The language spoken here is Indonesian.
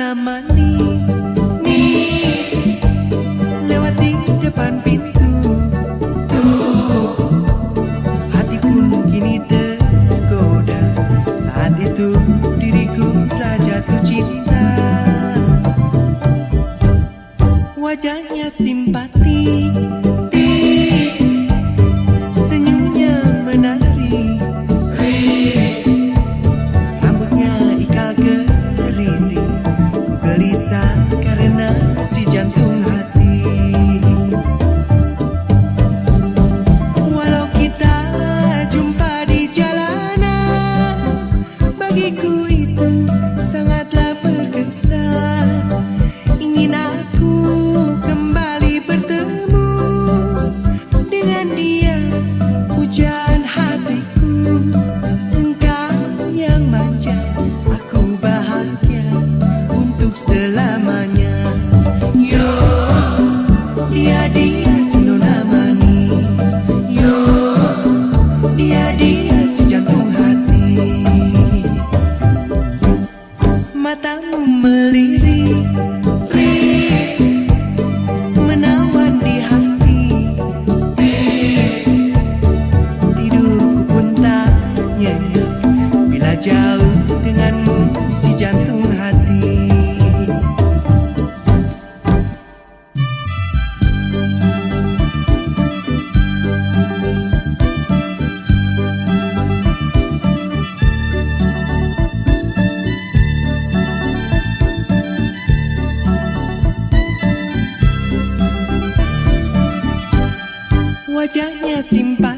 nona manis, nis, lewati depan pintu. Tuh, hati pun kini tergoda. Saat itu diriku telah jatuh cinta. Wajahnya simpati, senyumnya menari, rambutnya ikal keriting. Ku gelisah karena si jantung hati. Walau kita jumpa di jalanan, bagiku itu sangatlah berkesan. Ingin aku kembali bertemu dengan dia, pujaan hatiku. Engkau yang manja, aku bahagia untuk selamanya. Yo, dia si nona manis. Yo, dia si jantung hati. Matamu melirik, menawan di hati. Tidurku pun tak nyenyak bila jauh denganmu, si jantung hati. Wajahnya simpati,